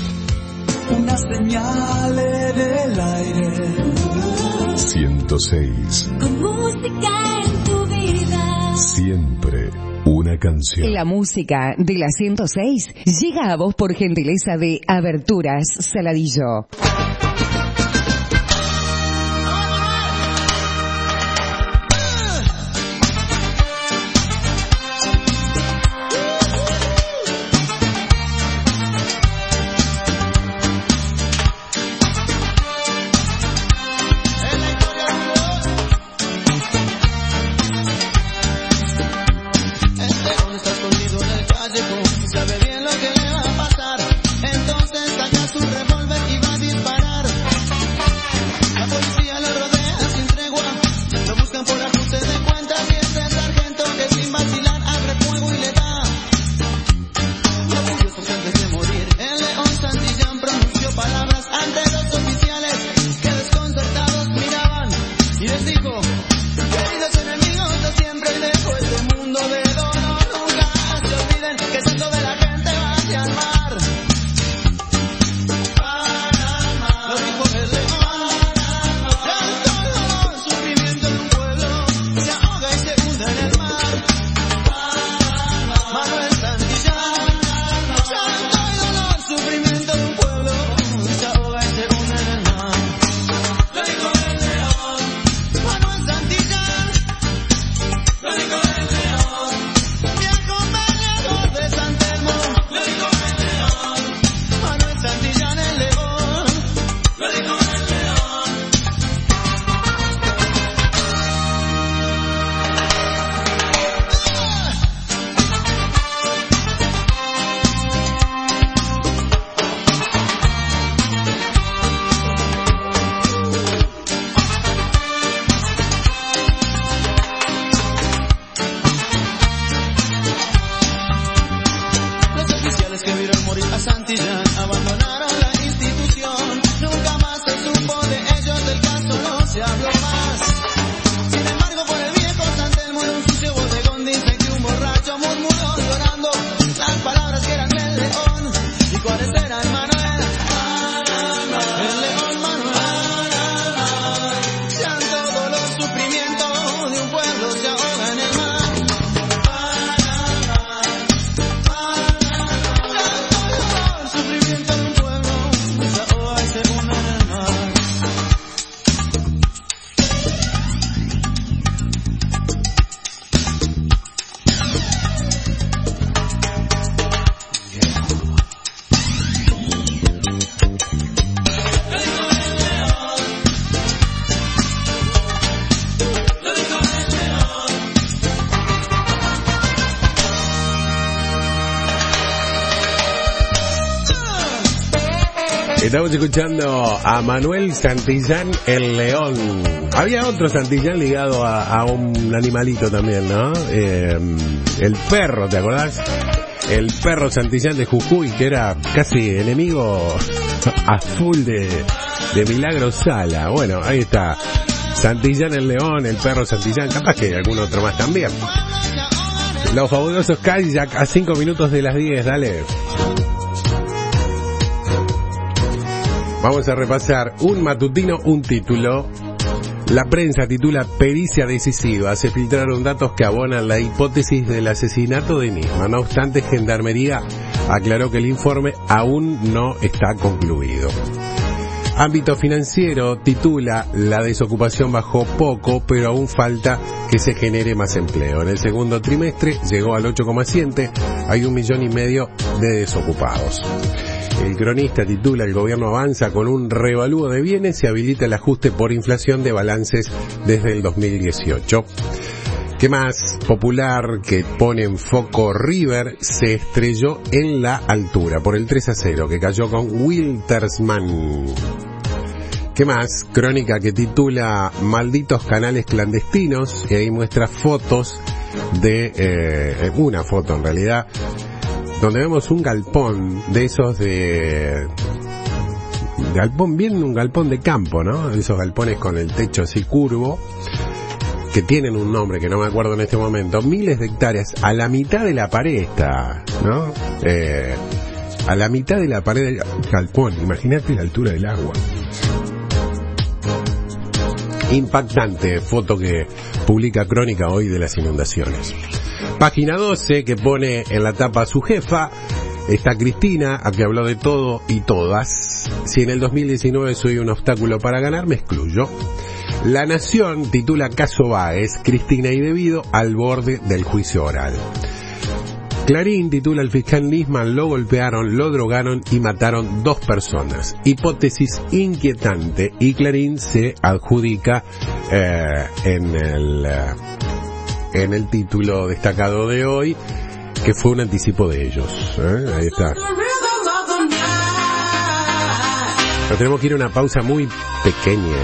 Una señal en el aire. ciento seis. Con música en tu vida. Siempre una canción. La música de la ciento seis llega a vos por gentileza de Aberturas Saladillo. Sabe bien lo que le va a pasar, entonces saca su revólver y va a disparar. Estamos escuchando a Manuel Santillán el León. Había otro Santillán ligado a, a un animalito también, ¿no? Eh, el perro, ¿te acordás? El perro Santillán de Jujuy, que era casi enemigo a full de, de Milagro Sala. Bueno, ahí está. Santillán el León, el perro Santillán, capaz que algún otro más también. Los fabulosos Cadillac a cinco minutos de las diez, dale. Vamos a repasar un matutino, un título. La prensa titula Pericia decisiva. Se filtraron datos que abonan la hipótesis del asesinato de Nisman. No obstante, Gendarmería aclaró que el informe aún no está concluido. Ámbito financiero titula La desocupación bajó poco, pero aún falta que se genere más empleo. En el segundo trimestre llegó al ocho coma siete. Hay un millón y medio de desocupados. El cronista titula El gobierno avanza con un revalúo de bienes y habilita el ajuste por inflación de balances desde el dos mil dieciocho. ¿Qué más? Popular, que pone en foco River, se estrelló en la altura por el tres a cero, que cayó con Wiltersman. ¿Qué más? Crónica que titula Malditos canales clandestinos, y ahí muestra fotos de, eh, una foto en realidad, donde vemos un galpón de esos de... galpón, bien un galpón de campo, ¿no? Esos galpones con el techo así curvo, que tienen un nombre que no me acuerdo en este momento. Miles de hectáreas, a la mitad de la pared está, ¿no? Eh, a la mitad de la pared del galpón, imagínate la altura del agua. Impactante foto que publica Crónica hoy de las inundaciones. Página doce, que pone en la tapa a su jefa, está Cristina, a que habló de todo y todas. Si en el dos mil diecinueve soy un obstáculo para ganar, me excluyo. La Nación titula Caso Báez, Cristina y Debido al borde del juicio oral. Clarín titula El fiscal Nisman lo golpearon, lo drogaron y mataron dos personas. Hipótesis inquietante, y Clarín se adjudica eh, en el eh, en el título destacado de hoy que fue un anticipo de ellos. ¿eh? Ahí está. Pero tenemos que ir a una pausa muy pequeña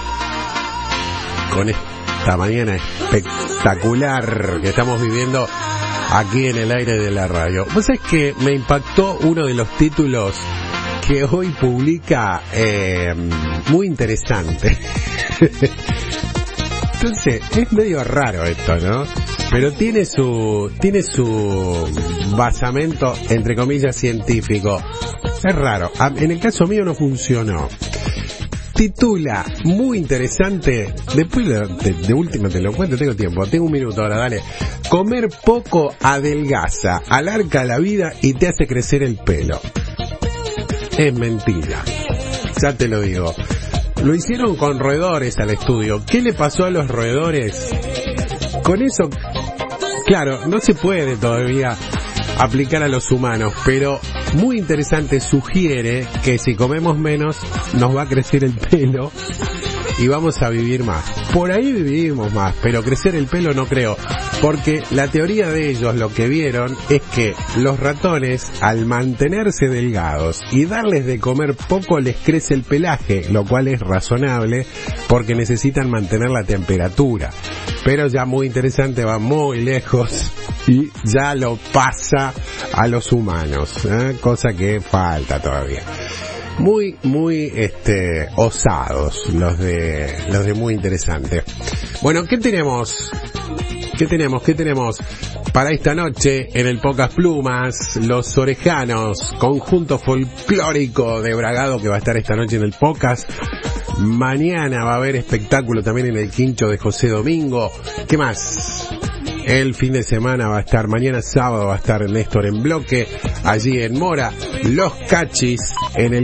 con esta mañana espectacular que estamos viviendo aquí en el aire de la radio. Vos sabés que me impactó uno de los títulos que hoy publica, eh, muy interesante. Entonces, es medio raro esto, ¿no? Pero tiene su, tiene su basamento, entre comillas, científico. Es raro. En el caso mío no funcionó. Titula, muy interesante, después de, de, de última te lo cuento, tengo tiempo, tengo un minuto ahora, dale. Comer poco adelgaza, alarga la vida y te hace crecer el pelo. Es mentira, ya te lo digo. Lo hicieron con roedores al estudio. ¿Qué le pasó a los roedores? Con eso, claro, no se puede todavía aplicar a los humanos, pero muy interesante, sugiere que si comemos menos nos va a crecer el pelo y vamos a vivir más. Por ahí vivimos más, pero crecer el pelo no creo, porque la teoría de ellos, lo que vieron es que los ratones, al mantenerse delgados y darles de comer poco, les crece el pelaje, lo cual es razonable porque necesitan mantener la temperatura. Pero ya muy interesante, va muy lejos y ya lo pasa a los humanos, ¿eh? Cosa que falta todavía. Muy, muy, este, osados los de, los de muy interesante. Bueno, ¿qué tenemos? ¿Qué tenemos? ¿Qué tenemos para esta noche en el Pocas Plumas? Los Orejanos, conjunto folclórico de Bragado que va a estar esta noche en el Pocas. Mañana va a haber espectáculo también en el Quincho de José Domingo. ¿Qué más? El fin de semana va a estar, mañana sábado va a estar Néstor en Bloque, allí en Mora. Los Cachis en el